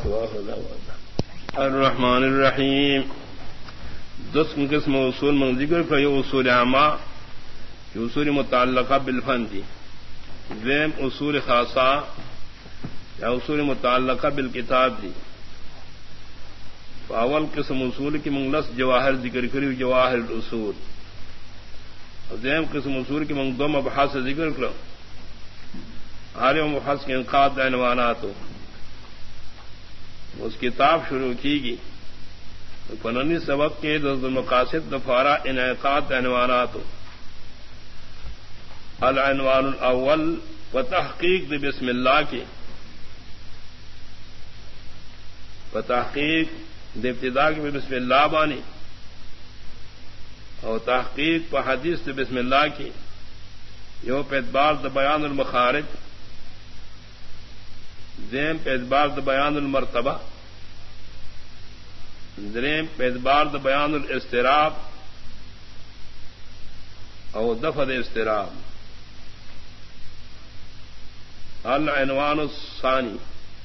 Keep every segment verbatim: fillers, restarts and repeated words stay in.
الرحمن الرحیم دس قسم اصول من ذکر کا یہ اصول عامہ یہ اصول متعلقہ بالفن دی دویم اصول خاصہ یا اصول متعلقہ بالکتاب دی اول قسم اصول کی منگلس جواہر ذکر کری جواہر الاصول اور دویم قسم اصول کی منگ دو مبحث ذکر کرو ہر مبحث کے انقاط عنوانات ہو اس کتاب شروع کی گی فننی سبق کے دس المقاصد دفارہ انعقاد عنوانات العنوان الاول و تحقیق بسم اللہ کی و تحقیق ابتدا کی بسم اللہ بانی اور تحقیق پر حدیث بسم اللہ کی یو پہ اعتبار د بیان المخارج دیم پہ اعتبار د بیان المرتبہ دریم پہ اعتبار د بیان الاضطراب اور دفع اضطراب العنوان الثانی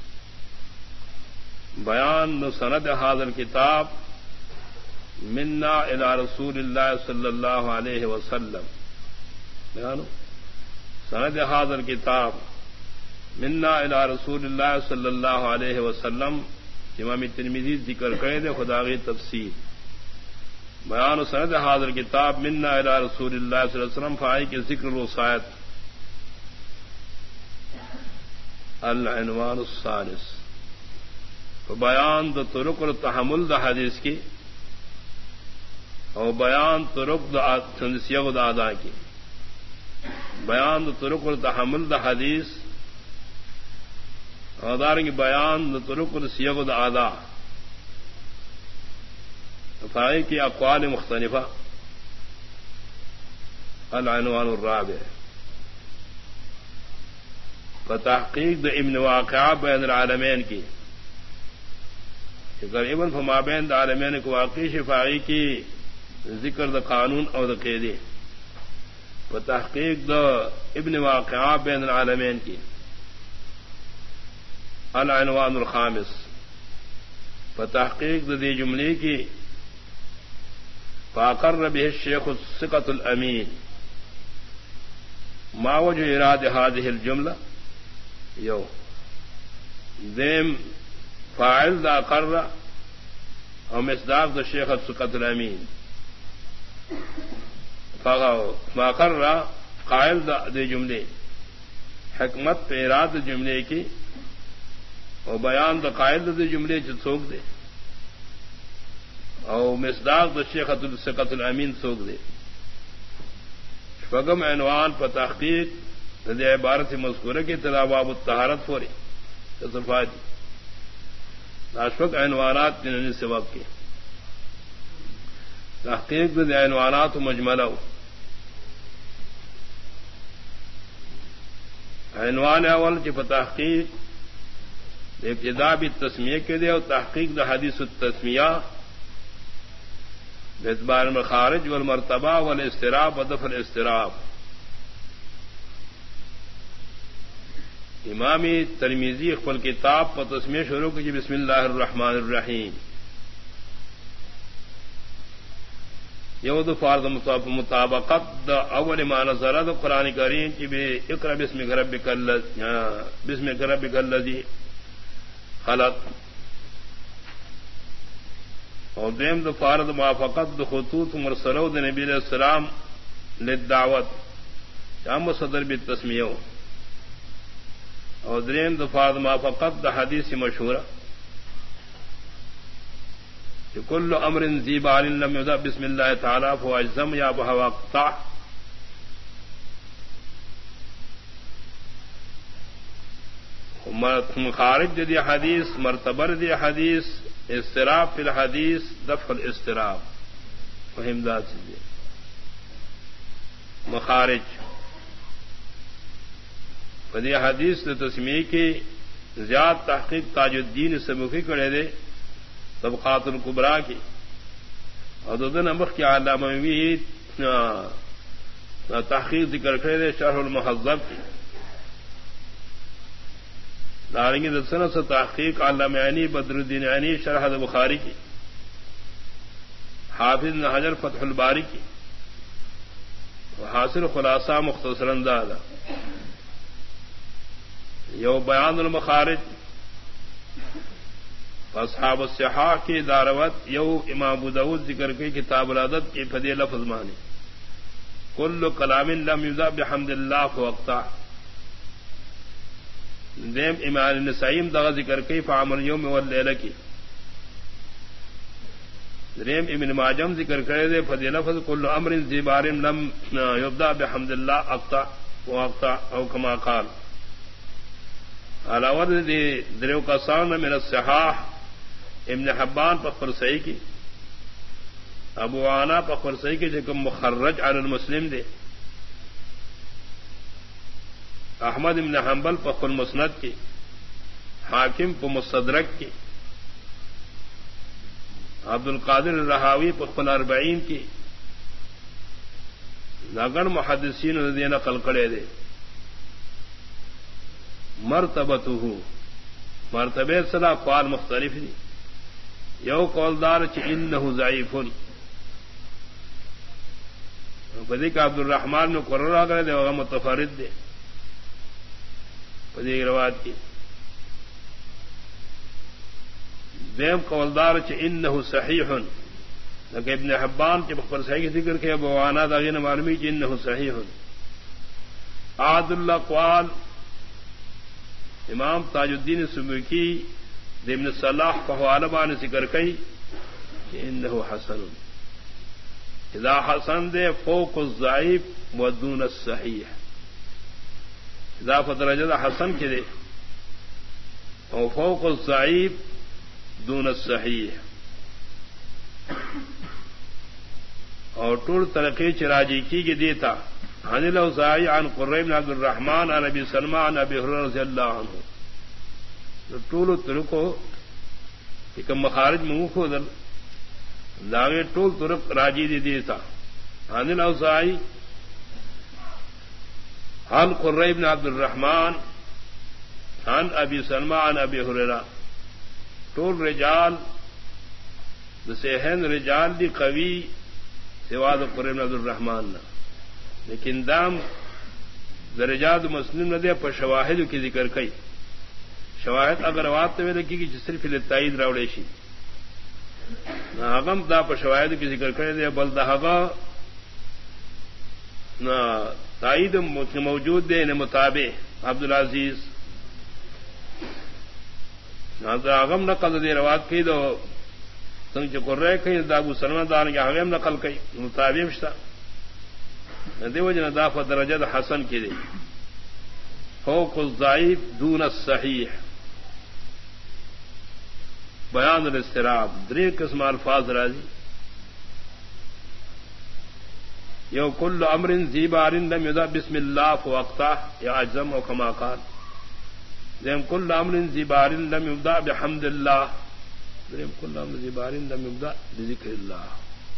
بیان سند هذا الكتاب منا الى رسول اللہ صلی اللہ علیہ وسلم بیان سند هذا الكتاب منا الى رسول اللہ صلی اللہ علیہ وسلم امام ترمذی ذکر کرے دے خداغی تفسیر بیان سند حاضر کتاب منا الى رسول اللہ صلی اللہ علیہ وسلم فائی کے ذکر الوصایت العنوان الثالث بیان دو طرق التحمل دا حدیث کی اور بیان طرق دا سیغ دا ادا کی بیان دو طرق التحمل دا حدیث ادار کی بیان طرق السیغ ادا فائق کی اقوال مختلفہ العنوان الرابع فتحقیق د ابن واقعہ بین العالمین کی ابن فما بین العالمین کو واقعی شفاعی کی ذکر د قانون اور د قیدی فتحقیق د ابن واقعہ بین العالمین کی العنوان الخامس فتحقیق دی جملے کی فاقر به الشیخ الثقة الامین ما وجه اراد هذه الجملہ یو دیم فاعل دا قر اور مصداق دا شیخ الثقة الامین ما قر قائل دا دی جملے حکمت پہ اراد جملے کی اور بیان دا قائد دے جملے چ سوک دے اور مصداق دا شیخ الثقة الامین سوک دے فگم عنوان پر تحقیق دے عبارت مذکورہ کی تلاباب الطہارت فوری تصفاتی ناشفق عنوانات دننی سبق کی تحقیق دے عنوانات مجملہ عنوان اول کی فتحقیق ابتدا بھی تسمیہ کے دے اور تحقیق دا حدیث التسمیہ اعتبار مخارج والمرتبہ والاضطراب ودفع الاضطراب امامی ترمذی اقبال کتاب پر تسمیہ شروع کی بسم اللہ الرحمن الرحیم یود فارد مطابقت دا اول ما نظر دا قرآن کریم کی بھی اقرأ بسم ربک بسم ربک الذی خلق اور دیم دو فارد موافقت دو خطوط مرسلو دو نبی علیہ السلام للدعوت شام صدر بالتسمیہ اور دیم دو فارد موافقت دو حدیث مشہورہ کل امر ذی بال لم یبدأ بسم اللہ تعالی فهو اجزم یا بہوا قطع مخارج دی حدیث مرتبر دی حدیث اضطراب فی الحدیث دفع الاضطراب فہم ذات سے مخارج فدی حدیث تسمیہ کی زیاد تحقیق تاج الدین سبکی کرے دے طبقات الکبریٰ کی اور دو دن امخ کی علامہ بھی تحقیق ذکر کرے دے شرح المحذب کی دارنگی دسنا سے تحقیق علامہ عینی بدر الدین عینی شرح بخاری کی، حافظ ابن حجر فتح الباری کی، حاصل خلاصہ مختصر انداز یو بیان المخارج اصحاب الصحاح کی داروت یو امام ابو داؤد ذکر کی کتاب العدد کی فدی لفظ مانی کل کلام لم یبدأ بحمد اللہ فوقتا، دیم امام نسائیم دغا ذکر کی فعمل یوم واللیلہ کی، دریم ابن ماجم ذکر کرے دے فدی لفظ کل امر ذی بار لم یبدأ بحمد اللہ اقتا وقتا او کما قال علاوہ دی دریو کسان من الصحاح ابن حبان پخر صحیح کی، ابو عانا پخر صحیح کی جکم مخرج علی المسلم دے، احمد ابن حنبل پخر مسند کی، حاکم پہ مستدرک کی، عبد القادر الرحاوی پخر اربعین کی، نگن محدثین دے نقل کرے دے مرتبته مرتبہ صدا قوال مختلف دی، یو قولدار چ انه ضعیف بدی کا عبد الرحمن نے قرر اگر دے وہ متفرد دے بدی روایت کی، دیم قولدار چ انه صحیح لیکن ابن حبان کے بخبر صحیح کی ذکر کے ابو عانا داغین معلومی چ انه صحیح عاد الاقوال امام تاج الدین سبکی ابن صلاح فحوالبان ذکر کئی کہ انه حسن اذا حسن دے فوق الضعیف ودون الصحیح، اذا فدرجہ حسن کے دے او فوق الضعیف دون الصحیح، اور طول ترقی چراجی کی کے دیتا عن الاوزاعی عن قرہ بن عبد الرحمن عن ابی سلمہ عن ابی ہریرہ رضی اللہ عنہ، طول ترکو ایک مخارج منہ کو در داغے طول ترک راجی دی دیتا عن الاوزاعی عن قرہ بن عبد الرحمن عن ابی سلمہ عن ابی ہریرہ، طول رجال دسہن رجال دی قوی سواد قرہ بن عبد الرحمن نہ، لیکن دام درجات مسلم نہ دے پر شواہد کی ذکر کئی، شواہد اگر وات میں لگی کہ صرف للتائید راوڑے شی نہ غم دا پر شواہد کی ذکر کرے دے بل دہغا نہ تائید موجود دے نہ مطابق عبد العزیز نہ دا غم نقل دے روات کی دو سنگ چکر رہے کہیں دا ابو سلمہ دار کے حغیم نقل کئی مطابق شتا دیو جن دافع درجہ حسن کی دے فوق الضعیف دون الصحیح، بیان الاضطراب درے قسم الفاظ راضی، یو کل امر ذی بار لم یبدأ بسم اللہ فوقتا یا اجزم و کما قال، دیم کل امر ذی بار لم یبدأ بحمد اللہ، دیم کل امر ذی بار لم یبدأ بذکر اللہ،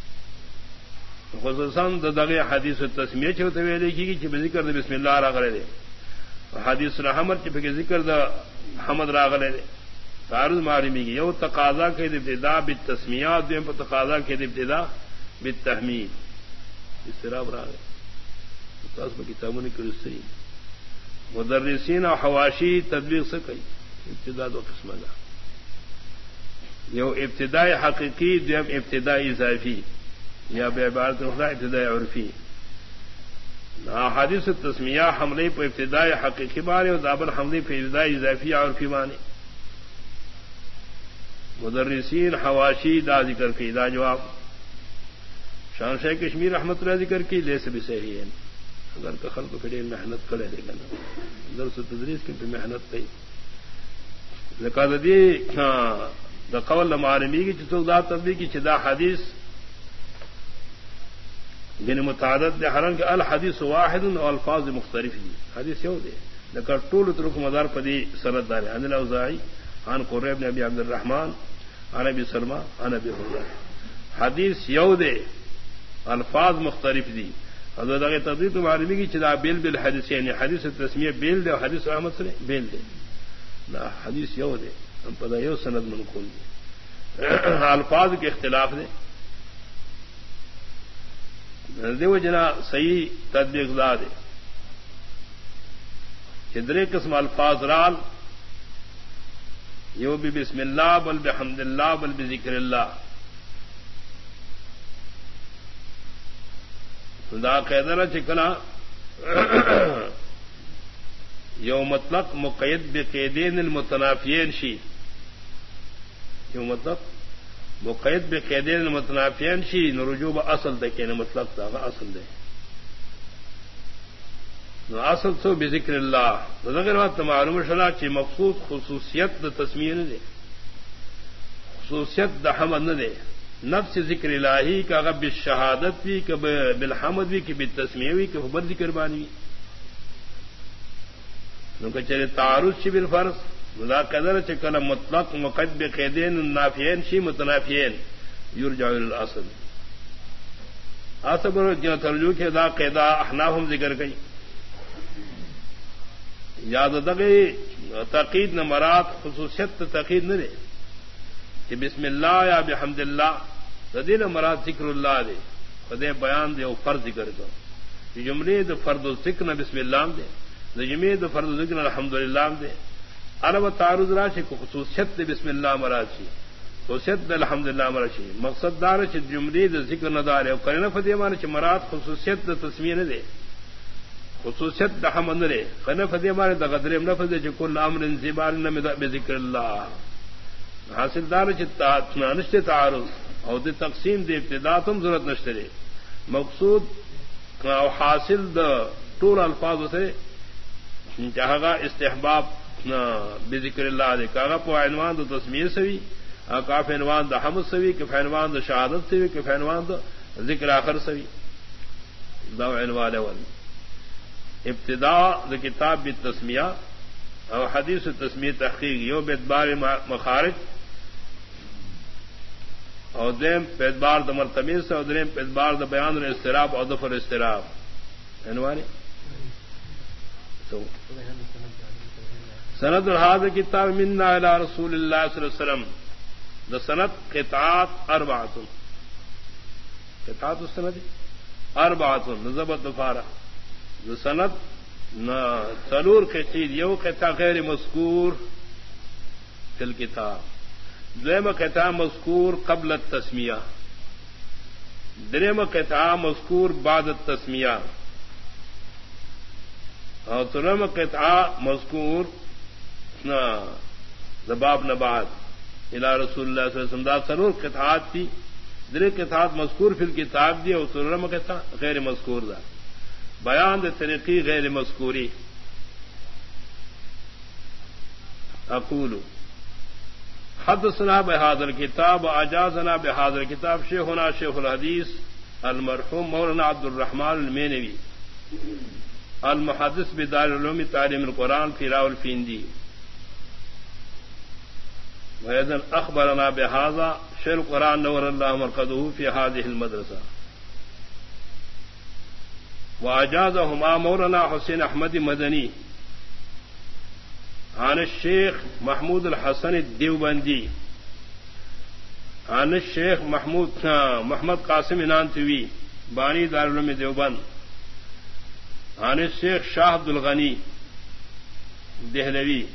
خصوصاً دغه حدیث تسمیہ چوتے ہوئے دیکھی کہ ذکر دے بسم اللہ راغلے دے، حدیث رحمت کے پھر ذکر دا حمد راغلے دے، تعارض معلومی کی یو تقاضا کے ابتدا بالتسمیہ دویم پر تقاضا کے ابتدا بالتحمید، استراب راغلے تاس میں کتابوں نے کرس سے مدرسین و حواشی تدبیق سے کئی ابتدا دو قسم دا، یو ابتدائی حقیقی دویم ابتدائی اضافی یا بے عبارت اخرى ابتدائی عرفی، حدیث تسمیہ حملے پر ابتدائی حقیقی بارے اور دابل حملے پر ابتدائی اضافی عرفی مانے، مدرسین حواشی دا ذکر کی دا جواب، شان شاہ کشمیر رحمت اللہ ذکر کی لے سے بھی صحیح ہے، اگر کا خلق پھر محنت کرے دے گا درس و تدریس کی محنت کی لکہ دی دا قول معلومی کی چطور دا تبدیل کی چدا حدیث یعنی متعدد دے حرم کے الحدیث واحد و الفاظ مختلف دی، حدیث یو دے لیکن طول ترک مدار پدی سند دار عن الاوزاعی عن قرہ بن ابی عبد الرحمن عن ابی سلمہ عن ابی ہریرہ، حدیث یو دے الفاظ مختلف دی، حضرت اگر تدریس معلومی کی چدا بیل بیل حدیث یعنی حدیث تسمیہ بیل دے اور حدیث رحمت سے بیل دے، نہ حدیث یو دے ہم پتہ یو سند منقول دے الفاظ کے اختلاف دے دیو جنا صحیح تطبیق دا دے چدرے قسم الفاظ رال یو بھی بسم اللہ بل بحمد اللہ بل بذکر اللہ دا قیدر چکنا یو مطلق مقید بقیدین المتنافیین شی یو مطلق مقید بقیدین المتنافیین شی نرجوب اصل دے کہ مطلق دا اصل دے نو اصل سو بذکر اللہ ذکر وقت معلوم شلا چی مقصود خصوصیت دا تسمیہ نہ دے خصوصیت دا حمد نہ دے نفس ذکر الہی کا غب بالشہادت بھی کہ بالحمد بھی کہ بالتسمیہ بھی کہ بر ذکر بانی نو کہ چلے تعارض شی بالفرض لا قدر چکل مطلق مقید بقیدین النافیین شی متنافیین یرجع الاصل اصل جو ترجو کے دا قیدا احنافم ذکر گئی یاد دگئی تقید نہ مراد خصوصیت تقید نہ دے کہ بسم اللہ یا بحمد اللہ ددین مراد ذکر اللہ دے خدے بیان دے او فرض ذکر دو جملے دو فرد و ذکر نہ بسم اللہ دے جمعے دو فرد و ذکر الحمد للہ دے عرب تعارض راشی کو خصوصیت دے بسم اللہ مراد شی خصوصیت دے الحمد للہ مراد شی مقصد دار چ جملے دو ذکر نہ دار او کرنا فدی مان چ مراد خصوصیت دے تسمیہ نہ دے خصوصیت دا حمد رے خنہ فدی مارے دا قدرم لفظ جو کل امر زبان نہ بذکر اللہ حاصل دار چتا نشت تعارض او دی تقسیم دی ابتدا تم ضرورت نشترے مقصود او حاصل دا طول الفاظ سے جہاں استحباب بذکر اللہ دے کاغا پو عنوان دا تسمیہ سوی کاف عنوان دا حمد سوی کف عنوان دا شہادت سوی کف عنوان دا ذکر آخر سوی دا عنوان اول ابتداء دا کتاب بالتسمیہ اور حدیث تسمیہ تحقیق یو بیدبار مخارج اور دیم پیدبار دا مرتبہ سے اور دیم پیدبار دا بیان الاضطراب اور دفر الاضطراب عنوانی سند الحاظ کتاب منا الى رسول اللہ صلی اللہ علیہ وسلم دا سند قطعات اربعۃ قطعات السند اربعۃ نزبت دفارہ سند نہ ضرور قید یو قطع غیر مذکور فی الکتاب دویم قطع مذکور قبل التسمیہ دریم قطع مذکور بعد التسمیہ اور تریم قطع مذکور باب نباد الى رسول اللہ صلی اللہ علیہ وسلم دا ضرور قطعات تھی دریم قطعات مذکور فی الکتاب دی اور تریم قطع غیر مذکور دا بیان دے طریقی غیر مذکوری اقول حدثنا بهذا الكتاب اجازنا بهذا الكتاب شیخنا شیخ الحدیث المرحوم مولانا عبد الرحمن المینوی المحدث بدار العلوم تعلیم القرآن فی راولفندی واذا اخبرنا بهذا شیخ القرآن نور الله مرقده في هذه المدرسه واجازهما مولانا حسین احمد مدنی عن الشیخ محمود الحسن الدیوبندی عن الشیخ محمود محمد قاسم انانتوی بانی دارالعلوم دیوبند عن الشیخ شاہ عبد الغنی دہلوی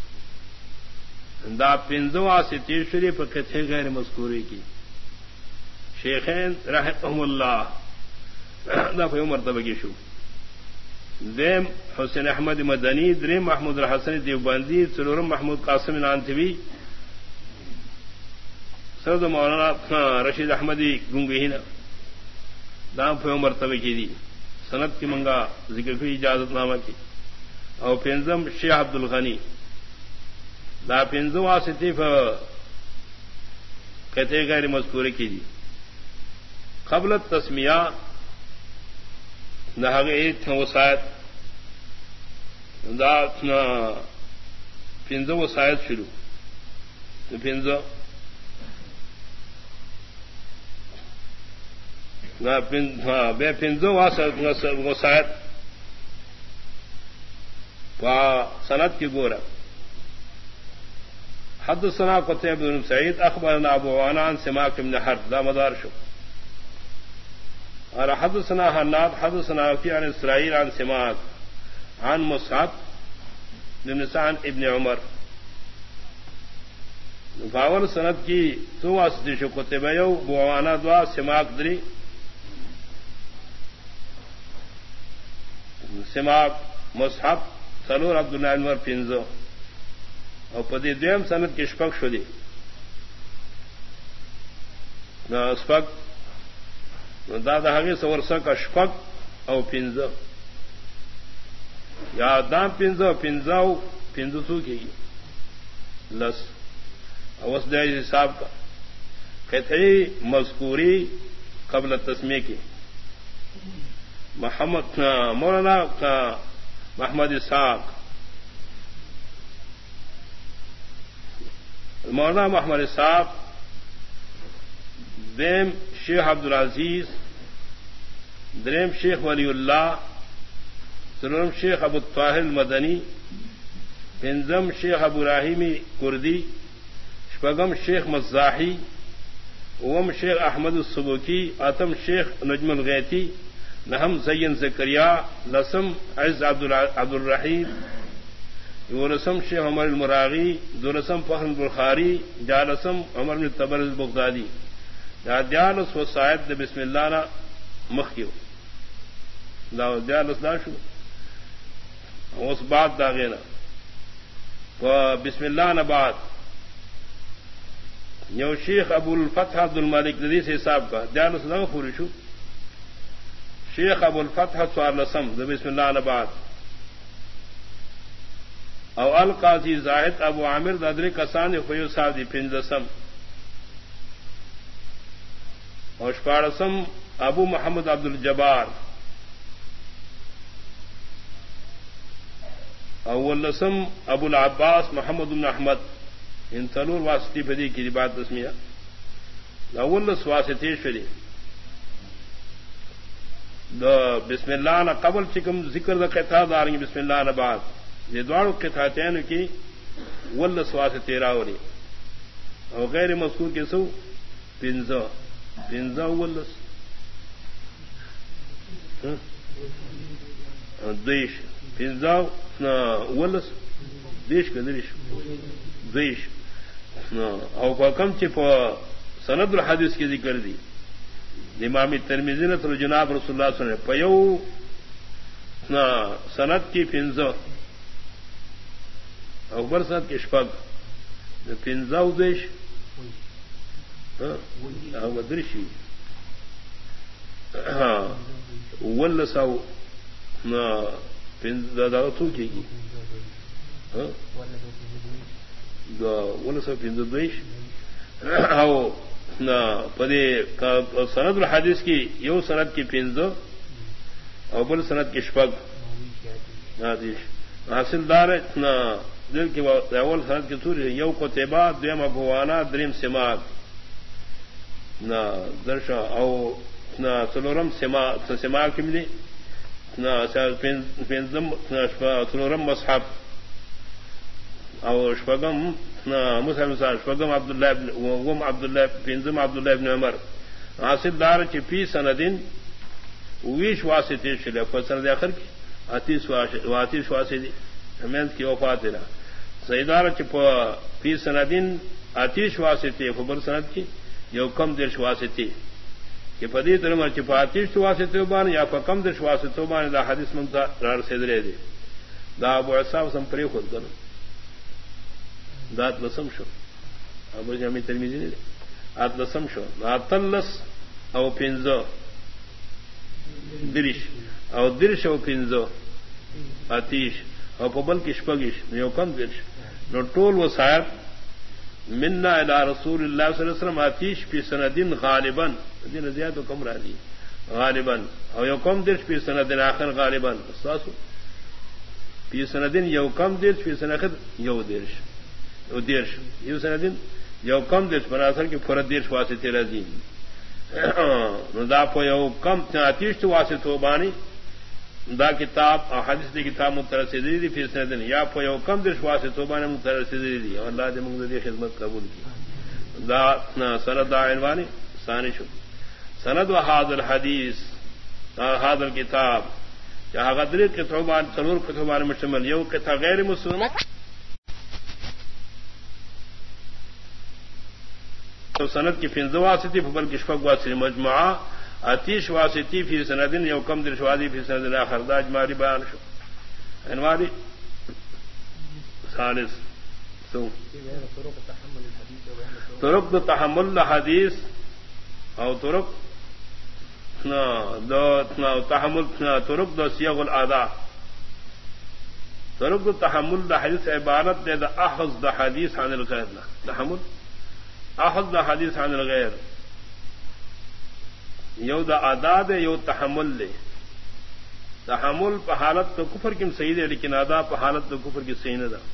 دا پنزوا سے تیسری پر کتھے غیر مذکوری کی شیخین رحمہم اللہ دا فیو مرتبہ کی شو دیم حسین احمد مدنی دریم محمود الحسن دیوبندی سلورم محمود قاسم انانتوی سرد مولانا رشید احمدی گنگہینا دام فیو مرتبہ کی دی سند کی منگا ذکر کی اجازت نامہ کی اور پنزم شیخ عبد الغنی دا پنزم واسطی کہتے غیر مذکورے کی دی قبل التسمیہ نہ وسائد دا پنزو وسائد شروع پنزو بے پنزو وسائد سند کی گورا حدثنا قتيبة بن سعيد اخبرنا ابو عوانة عن سماك بن حرب لا مدار شو اور حدثنا حناد حدثنا وكيع عن اسرائيل عن سماك عن مصعب بن سعد ابن عمر فاول سند کی تو واسطے شو قتيبة یو ابو عوانة دوا سماک دری سماک مصعب سلور عبد الله بن عمر پنزو اور پدی دویم سند کی شپک شدی نہ اسپک دادا ہگے سورسا کا شپک او پنزو یا دام پنزو پنزاؤ پنزو کی لس اوس دے حساب کا کہتے مذکوری قبل تسمیہ کی محمد مولانا محمد اسحاق مولانا محمد اسحاق دیم شیخ عبدالعزیز دریم شیخ ولی اللہ سرم شیخ ابو الطاہر المدنی پنزم شیخ ابو راہیمی کردی شپگم شیخ مزاحی اوم شیخ احمد السبوکی اتم شیخ نجم الغیتی نہم زین زکریا لسم عز عبد الرحیم ورسم شیخ عمر المراغی دورسم فخر البخاری جالسم عمر بن تبرز بغدادی جالس و صاحب د بسم اللہ نا مخیو دا جالس دا شو اس بات داغینا و بسم اللہ نا بعد یو شیخ ابو الفتح عبد المالک ندی سے حساب کا جالس دا پوری شو شیخ ابو الفتح سوار لسم د بسم اللہ نا بعد او القاضی زاہد ابو عامر دادری کسان خیو صاحب دی پنجسم اور شپارسم ابو محمد عبد الجبار اول لسم ابو العباس محمد بن احمد ان تلور واسطی پدی کی بات تسمیہ اول لس واسطی شری دا بسم اللہ نہ قبل چکم ذکر دا قطع دارنگی بسم اللہ نہ بعد یہ دوارو قطعتین کی ول سواس تیراوری اور غیر مذکور کے سو پنزا پنزا ولس دیش پنزا ولس دیش کا دیش دیش اور کم چپ سند الحدیث کی ذکر دی امام ترمذی نے تو جناب رسول اللہ صلی اللہ علیہ وسلم پیو سند کی پنزا اکبر صاحب کے شپگ پنزا دیش درشی ہاں ول ساؤ تو کی گی ول سو پنزا دیش او پدے سند الحدیث کی یو سند کی پنزا اکبر سند کی شپگ حاصل دار دل کی اول سند کی سوری یو قتیبہ دویم ابو عوانہ دریم سماک نہ درشا او نہ سلورم سماک سماک ملی نہ پنزم سلورم مصحف او شپگم نہ مسلم صاحب شپگم عبداللہ ابن وم عبداللہ پنزم عبداللہ ابن عمر حاصل دار چی فی سندین ویش واسطے شلے فسند آخر کی آتیس واتیس واسطے ہمیں کی وفات رہا سیدار چپ فی سندین آتیش واسطے خبر سند کی یو کم درش واسطے کہ پدی ترمر چپ آتیش واسطے بان یا کم درش واسطے بان دا حدیث منتا رار سیدرے دے دا ابو عصاب سم پری خود کرو دات لسم شو ابو جامی ترمیزی نہیں دے آت لسم شو آتلس او پنزو درش او درش او پنزو آتیش او پبل کی شپگش یو کم درش نو ٹول و صاحب منا الى رسول اللہ صلی اللہ علیہ وسلم آتیش فی سندین غالباً دین زیاد و کم را دی غالباً او یو کم درش فی سندین آخر غالباً استاسو فی سندین یو کم درش فی سندین یو درش یو درش یو سندین یو کم درش بناثر کی فرد درش واسطے رضی نو دا پو یو کم آتیش تو واسطو بانی دا کتاب حدیث دی کتاب مترسدی دی فی سندن یا پو یو کم در شواسی توبان مترسدی دی اللہ دی منگ دی خدمت قبول کی دا سند دا عنوانی ثانی شو سند و حاضر حدیث حاضر کتاب جہاں غدری کتابان سرور کتابان مشتمل یو کتاب غیر مسلم تو سند کی فنز واسطی فبل کی شفق واسطی مجموعہ اتیش واسطی فی سندن یو کم در شوادی فی سندن آخر دا اجمالی بیان شو انواری ثالث سو طرق دو تحمل حدیث او طرق دو تحمل طرق دو سیغ الاداء طرق دو تحمل دا حدیث عبارت دے دا احض دا حدیث عن الغیر تحمل احض دا حدیث عن الغیر یو دا ادا دے یو تحمل دے تحمل پہ حالت تو کفر کی صحیح دے لیکن ادا پہ حالت تو کفر کی صحیح نہ دا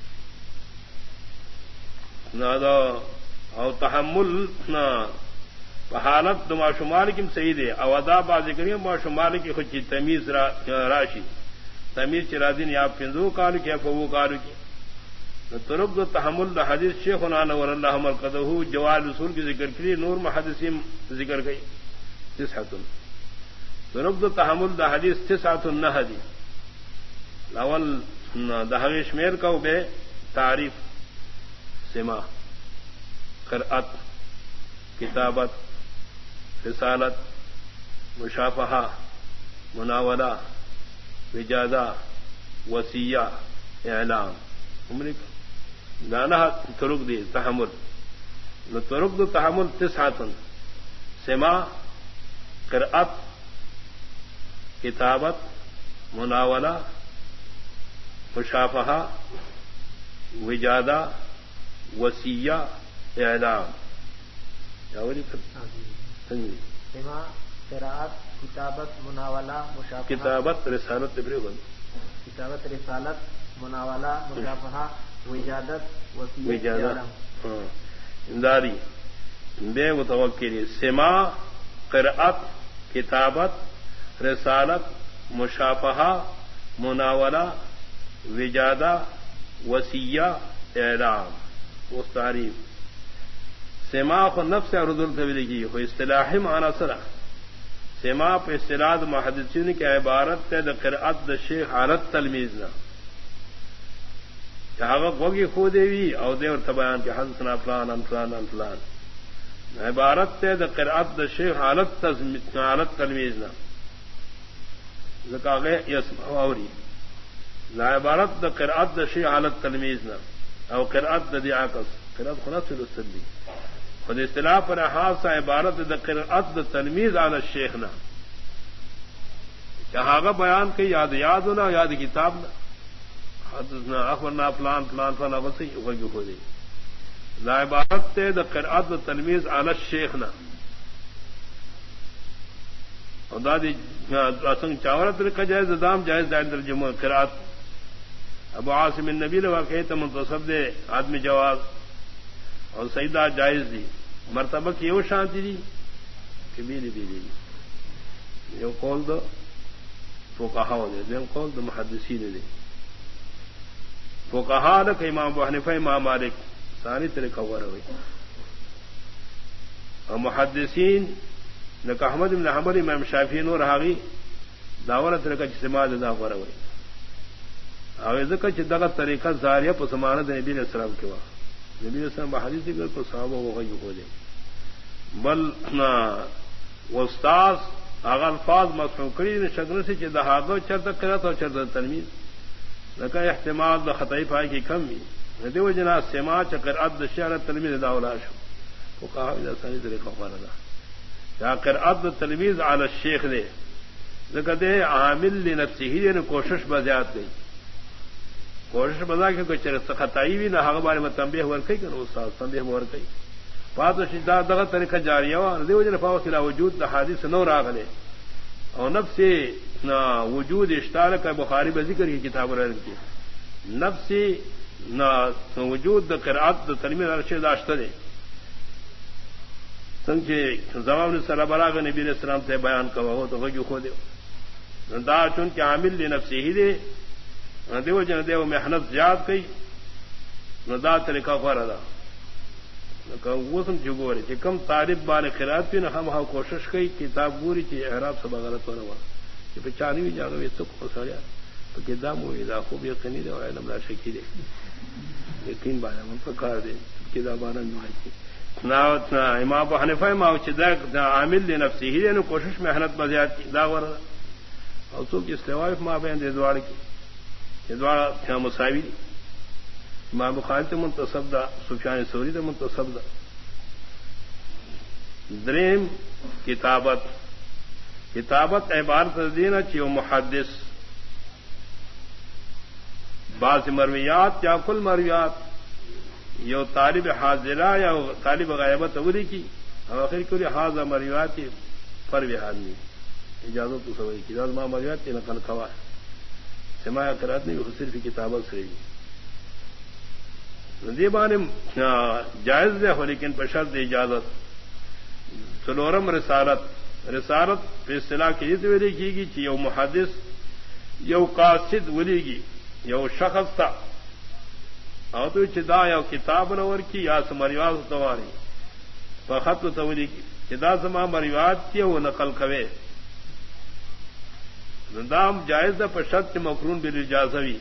نادا او تحمل نہ حالت تو معشمال کی صحیح دے او ادا باز کریے معشمال کی خود کی تمیز راشی تمیز چرادین یا پنزو کالو کی فو کالو کی ترک دو تحمل دا حدیث شیخ نانور اللہ مرقدہ جوال رسول کی ذکر کری نور محدثین ذکر گئی تسعۃ ترک دو تحمل دا حدیث تسعۃ النہدی اول دہوی شمیر کا بے تعریف سما قرأت کتابت رسالت مشافہہ مناولہ وجادہ وصیہ اعلام امریکہ دانا ترک دی تحمل نو ترک دو تحمل تسعۃ سما قرأت کتابت مناولہ مشافہہ وجادہ وصیہ اعلام سما قراءت کتابت مناولہ مشافہہ کتابت رسالت کتابت رسالت مناولہ مشافہہ وجادت وصیہ انداری بے متوکلی سما قراءت کتابت رسالت مشافہہ مناولہ وجادہ وصیہ اعلام مستعریف سما کو نفس عرض الطویل کی ہو اصطلاحی معنی سرا سما پہ اصطلاح محدثین کی عبارت تے قرأت د شیخ حالت تلمیذ نہ جہاں گوگی خو دیوی او دے اور بیان کے حدثنا فلان ان فلان ان فلان عبارت تے قرأت د شیخ حالت حالت تلمیذ نہ زکاغے یسمع اوری لا عبارت د قرأت د شیخ حالت تلمیذ نہ او قرأت د دی عکس قرأت خلاص الاستدی خود اصطلاح پر احاطہ عبارت د قرأت د تلمیذ علی الشیخ نہ جہاں بیان کی یاد یاد ہونا یاد کتاب نہ حدثنا اخبرنا فلان فلان فلان وسی وگی ہو دی لا عبارت تے د قرأت د تلمیذ علی الشیخ نہ خدا دی اسنگ چاورت کا جائز دام جائز دائر جمع قرأت ابو عاصم النبی نے واقعی تو منتصب دے آدمی جواز اور سیدہ جائز دی مرتبہ کی وہ شانتی دی کہ بیلی بیلی یہ قول دو فقہا دے دیم قول دو محدثین دے فقہا لک امام ابو حنیفہ امام مالک ثانی طریقہ ہوئی اور محدثین لک احمد بن حنبل امام شافعی نور حاغی داور طریقہ اجتماع دا ہوئی او ذکر چې دغه طریقه زاریه په زمانه د نبی علیہ السلام کې و نبی علیہ السلام په حدیث کې کو صحابه وغي هو دي بل نا استاد هغه الفاظ مسموع کړی نه شګنه چې د هغه چرته قرات او چرته تلمیذ لکه احتمال د خطای پای کې کم وي د دې وجنا سماع چې قرات د شعر تلمیذ دا ولا شو او قاعده د ثاني طریقه خبره ده دا قرات د تلمیذ علی الشیخ دی لکه د عامل لنفسه نه کوشش بزیات دی کوشش بدا کہ کوئی چرس خطائی بھی نہ حق بارے میں تنبیہ ورکئی کہ استاد تنبیہ ورکئی بات شدہ دغه طریقہ جاریہ وا دیو جن فاو خلا وجود حدیث نو راغلے اور نفس نہ وجود اشتار کا بخاری میں ذکر کی کتاب رہن کی نفس نہ وجود قرات تلمیذ ارشد اشترے سنجے زمان صلی اللہ علیہ نبی علیہ السلام سے بیان کا ہو تو وجو کھو دیو دا چون کے عامل لنفسه ہی دے دیو جن دیو محنت زیاد کی ندا طریقہ غور دا وسم جگورے کہ کم طالب بان قرات بھی نہ ہم ہاں کوشش کی کتاب گوری چی اعراب سب غلط ہونا ہوا کہ پہچانی بھی جاگا یہ تو کو سڑیا تو کتاب ہوئی دا خوب یقینی دے اور علم لا شکی دے یقین بانا من پکار دے کتاب آنا نوائی کی نا امام ابو حنیفہ ما چدا عامل لنفسه ہی نے کوشش محنت بزیاد کی دا ور اور تو اس لوائف ما بین دے دوار کی یہ دوار کیا مساوی امام بخاری تے منتصب دا سفیان ثوری تے منتصب دا دریم کتابت کتابت عبارت دینا چیو محدث بعض مرویات یا کل مرویات یو طالب حاضرہ یا طالب غیبت اولی کی اور آخر کو حاضر مرویات کی فرو حاضری اجازت تو سوئی کی اجازت ماں مرویات کی نقل خواہ سماع قرات نہیں صرف کتابت سے ندیبان جائز دے ہو لیکن بشرط اجازت سلورم رسالت رسالت پہ اصطلاح کی جیت ولی کی گی چی یو محدث یو قاصد ولی گی یو شخص تھا او تو چدا یا کتاب نور کی یا سمریات تواری فخط تولی کی چدا سما مریات کی وہ نقل کوے ندام جائز دا پشرط مقرون بالاجازوی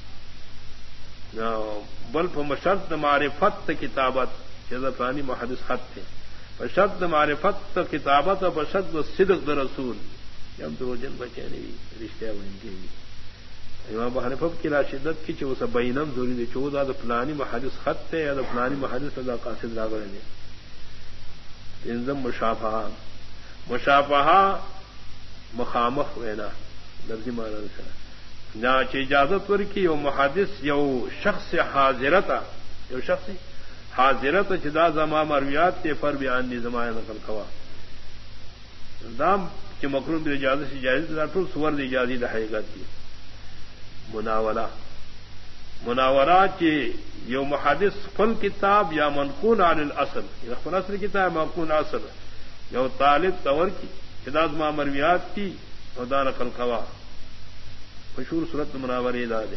بل پمشرط معرفت کتابت چدا پرانی محدث خط تھے پشرط معرفت کتابت اور پشرط صدق دا رسول ہم تو جن بچے نہیں رشتہ بن کے امام ابو حنیفہ کی لا شدت کی چھ وہ بینم ضروری دی چودہ دا فلانی محدث خط تے یا دا فلانی محدث دا قاصد راغلے نے انزم مشافہہ مشافہہ مخامخ وینا لفظی معنی سے نہ چ اجازت ور کی یو محدث یو شخص حاضرتا یو شخص حاضرت چدا زما مرویات تے پر بیان دی زمانہ نقل کوا دام کہ مقرون بھی اجازت سے جائز دا تو سور دی اجازت دا حقیقت کی مناولہ مناورہ کی یو محدث فل کتاب یا منقول عن الاصل یہ فل اصل کتاب منقول اصل یو طالب تور کی چدا زما مرویات کی اور دا نقل کوا مشہور صورت مناورے دارے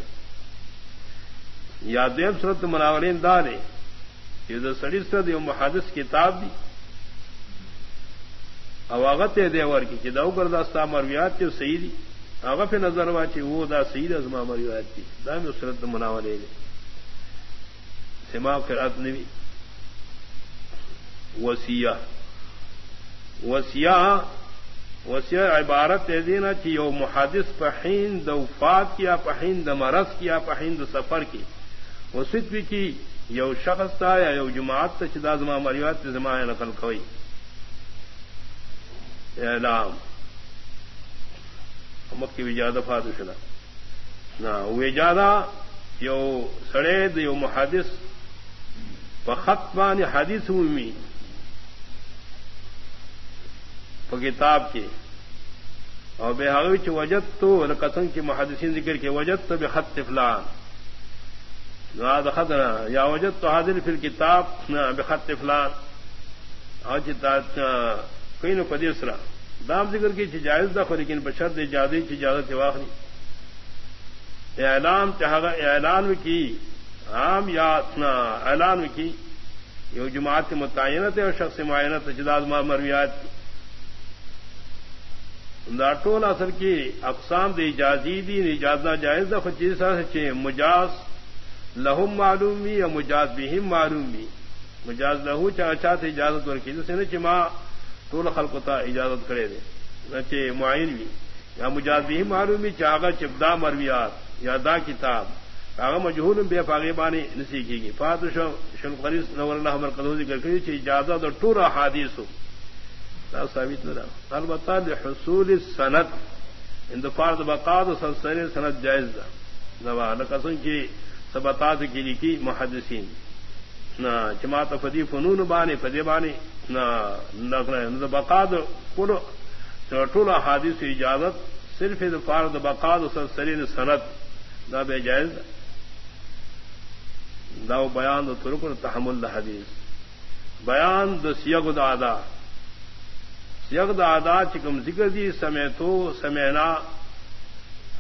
یا دیم صورت مناورے دارے یہ جو سڑی سد یو محدث کتاب دی اواغت دیور کی چداؤ برداستہ مرویات کے صحیح دی آغا پہ نظر واچی وہ دا صحیح ازما مرویات کی دام صورت مناورے دے سما قرات نبی وصیہ وصیہ وصیہ عبارت دینا چی یو محدث پہین دا وفات کیا پہین دا مرض کیا پہین دا سفر کی وصیت بھی کی یو شخص تا یا یو جماعت تا چدا زما مرویات تا زما نقل کوئی اعلام امک کی وجادہ فاتو شنا نا وجادہ یو سڑے دا یو محدث پا خطبان حدیث ہوئی کتاب کے اور بے حاوی چ وجد تو قسم کی محدثین ذکر کے وجد تو بے خط فلان خطنا یا وجد تو حاضر فی الکتاب بے خط فلان اور کئی نو پدیسرا دام ذکر کی چی جائز دا خو لیکن بشرط اجازت چی اجازت واخلی اعلان چاہا اعلان کی عام یا اعلان کی یہ جماعت متعینت ہے اور شخص معینت جداد مرویات کی ٹول اصل کی اقسام دی اجازی دی اجازت جائز دا خچی سے مجاز لہم معلوم بھی یا مجاز بہم معلوم بھی مجاز لہو چاچا سے اجازت ورکی جیسے نہ چما ٹول خلق تا اجازت کرے دے نہ چے معین بھی یا مجاز بہم معلوم بھی چاہا چبدا مرویات یا دا کتاب آغا مجہول بے فاغیبانی نسی کی گی فاتش شنق خریص نور اللہ مرقدوزی کرکری چی اجازت اور ٹور حادیث ہو ثابت نہ رہا البتہ لحصول السند اندفاع بقاد سلسلے سند جائز دا نوا نقصن کی سبتات کی لکھی محدثین نہ جماعت فدی فنون بانے فدی بانے نہ بقاد ٹول حادث اجازت صرف اندفاع بقاد سلسلے سند نہ بے جائز دا بیان دا طرق تحمل دا حدیث بیان دا سیغ دا ادا یغ دا ادا چکم ذکر دی سمیتو سمینا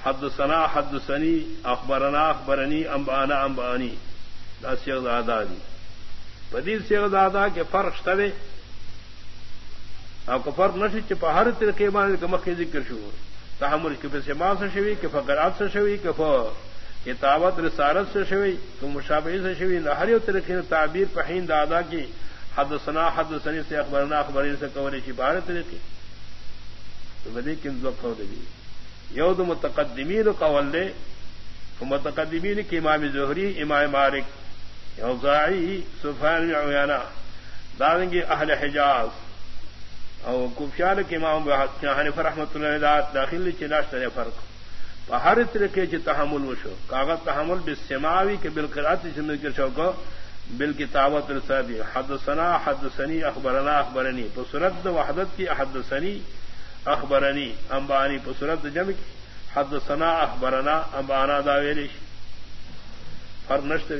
حدثنا حدثنی اخبرنا اخبرنی انبانا انبانی دا سیغ دادا دی پدید سیغ دادا کے فرق شتوے آپ کو فرق نشی چی پا ہر طریقے باندې کہ مخی ذکر شو تحمل کی پہ سما سے شوی کہ فقرات سے شوی کہ کتابت رسالت سے شوی کہ مشابہی سے شوی نہ ہر طریقے تعبیر پہین دادا کی حدثنا حدثنی سے اخبرنا اخبرنی سے قولی شی بارے طریقے تو بدی کن دو قول دی یود متقدمین قول دے متقدمین کی امام زہری امام مالک اوزاعی سفیان بن عیینہ دارنگی اہل حجاز اور کفیان کے امام حنیفہ رحمۃ اللہ علیہ داخل چلاش ترے فرق ہر طریقے سے تحمل وشو کاغذ تحمل بالسماوی کے بالقراءت سے کے شوق بالکتابت رسادی حدثنا حدثنی اخبرنا اخبرنی بصورت وحدت کی حدثنی اخبرنی انبانی بصورت جمع کی حدثنا اخبرنا انبانا داویلش فرق نشتے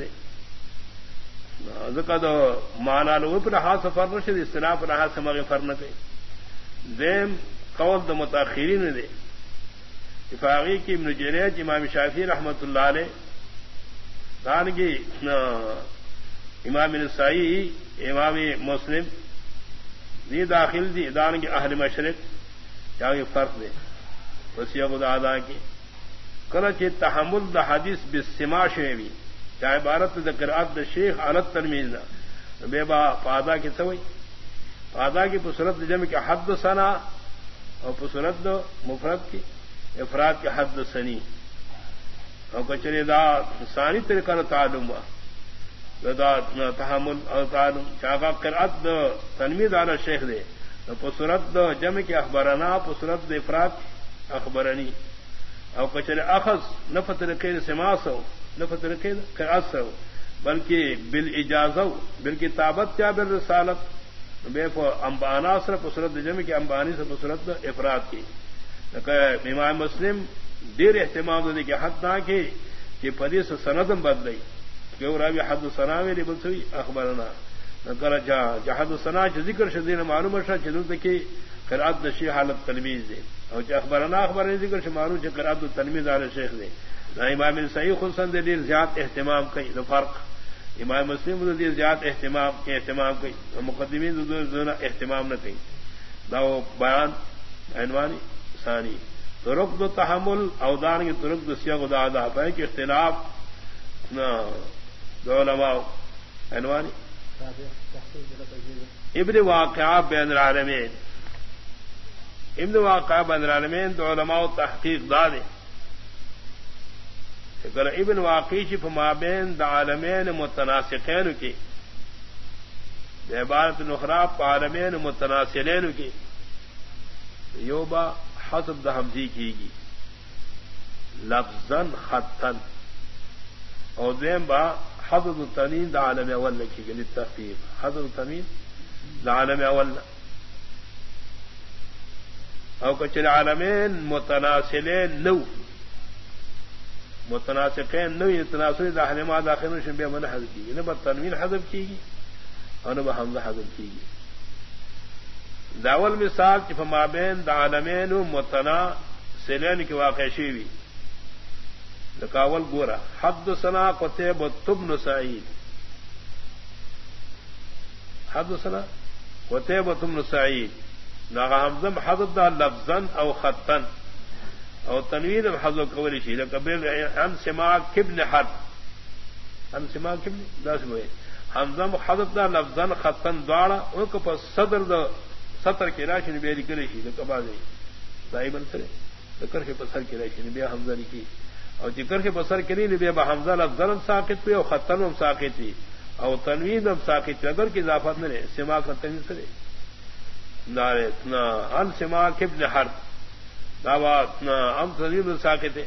ذکر دو معنی لو پر ہاتھ سے فرق نشتے اصطلاح پر ہاتھ سے مغے فرق نہ دیم قول د متاخرین دے افاقی کی ابن جریج امام شافعی رحمۃ اللہ علیہ دانگی امام نسائی امام مسلم دی داخل دی دانگی اہل مشرق چاہیے فرق دے وسیع خدا ادا کی کلچ تحمل دا حدیث بالسماع شوی چاہے عبارت دا قرات دا شیخ علت ترمیز دا بے با پادا کی سوئی پادا کی پسرت جمع کے حد ثنا اور پسرت دو مفرد کی افراد کے حد سنی اور کچرے دا ثانی طریقہ تعلم دا تحمل اور تعلم چاہا قرات دا تنمید علی شیخ دے پسرت دو جمع کے اخبرنا پسرت دو افراد اخبرنی اور کچرے اخذ نفت رکھے سما سو نفت رکھے قرات سو بلکہ بالاجازہ بالکتابت کیا بالرسالت بے امبانا سر پسرت جمع کی امبانی سے پسرت افراد کی امام مسلم دیر اہتمام دے کہ حد نہ کہ کہ پدی سے سندم بدلئی کہ راوی حد ثنا میں بل سوی اخبرنا نقل جا جہاد ثنا ذکر شدین معلوم شاہ چلو کہ قرات دشی حالت تلمیذ دے اور جو اخبرنا اخبار ذکر سے معلوم کہ قرات تلمیذ علی شیخ دے نہ امام صحیح خصوصاً دے زیادہ اہتمام کئی فرق امام مسلم دے زیادہ اہتمام کے اہتمام کئی مقدمین دونوں اہتمام نہ کئی داو بیان عنوانی ثانی ترک دو تحمل اودان کی ترک دو سیاق و دادا پہ کہ اختلاف دو علماء عنوانی ابن واقعہ بین العالمین ابن واقعہ بین العالمین دو علماء تحقیق دادے ابن واقعی چی فمابین دا عالمین متناسقین کی عبارت نخراب پا عالمین متناسلین کی یوبا حسب دا حمزی کی گی لفظاً خطاً اور دیم با حسب التنین دا عالم اول کی گی للتحقیق حسب التنین دا عالم اول او کچھ عالمین متناسلین نو متناسقین نو تناسل داخل ما داخل شن بے من حذف کی نہ تنوین حذف کی گی اور نہ حمزہ حذف کی گی داول مثال کہ فما بین دا عالمین متناسلین کی واقع شیوی لکاول گورا حدثنا قتیبۃ بن سعید حدثنا قتیبۃ بن سعید نا حمزہ حذف دا لفظا او خطا اور تنوین حضرت قولی شیل قبل ان سماع ابن حرب ان سماع ابن داس ہوئے حمزہ حضرت دا لفظا خطا دوڑا ان کو پس صدر دا سطر کی راشن بے لکھنے شیل کبا گئی دائما سرے ذکر کے پسر کی راشن بے حمزہ لکھی اور ذکر کے پسر کے نہیں بے حمزہ لفظا ساقط پہ اور خطا ہم ساقط تھی اور تنوین ہم ساقط اگر کی اضافت میں سماع کا تنوین سرے نارے ان سماع ابن حرب دعوات ام تنوین ساقط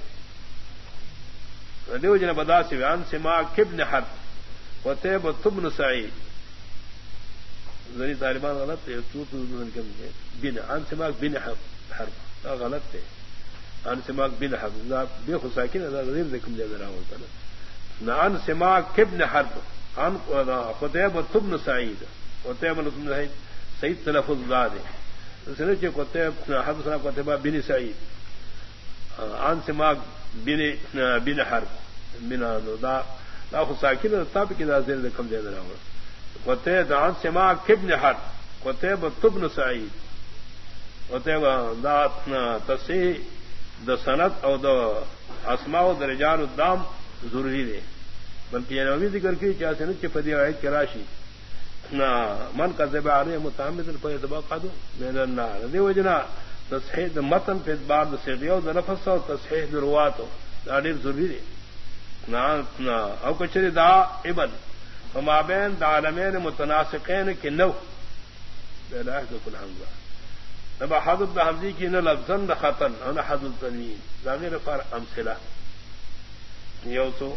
دیو جن بدا سے ان سماع ابن حرب قتیبۃ بن سعید ذری طالبان غلط ہے تو تو بن ان سماع بن حرب غلط ہے ان سماع بن حرب بے خساکن غیر ذکر دے رہا ہوتا نا ان سماع ابن حرب ان قتیبۃ بن سعید قتیبۃ بن سعید سعید تلفظ زاد ہے سنچے قتیبہ حدثنا قتیبہ بن سعید آن سماک بن بن حرب بنا دا دا خساکین تاب کی دا زیر کم دے رہا ہوں وتے دان سماک ابن حرب قتيبة بن سعيد قتيبة دا تصحیح دا سند او دا اسماء و درجان الدام ضروری دے بلکہ یہ نوی ذکر کی کیا سند کی فدی آیت کی راشی من کذب علیہ متعمدا فیتبعہ من النار دی وجنا تصحیح دا متن پہ بار دا صیغہ و دا لفظ و تصحیح دا روات دا دیر ضروری دے نا او کچری دا ابن وما بین دا عالمین متناسقین کی نو لا يحدث الحمزة نبا حضب دا حمزی کی نہ لفظن دا خطن او نہ حضب تنوین دا غیر فار امثلہ یوسو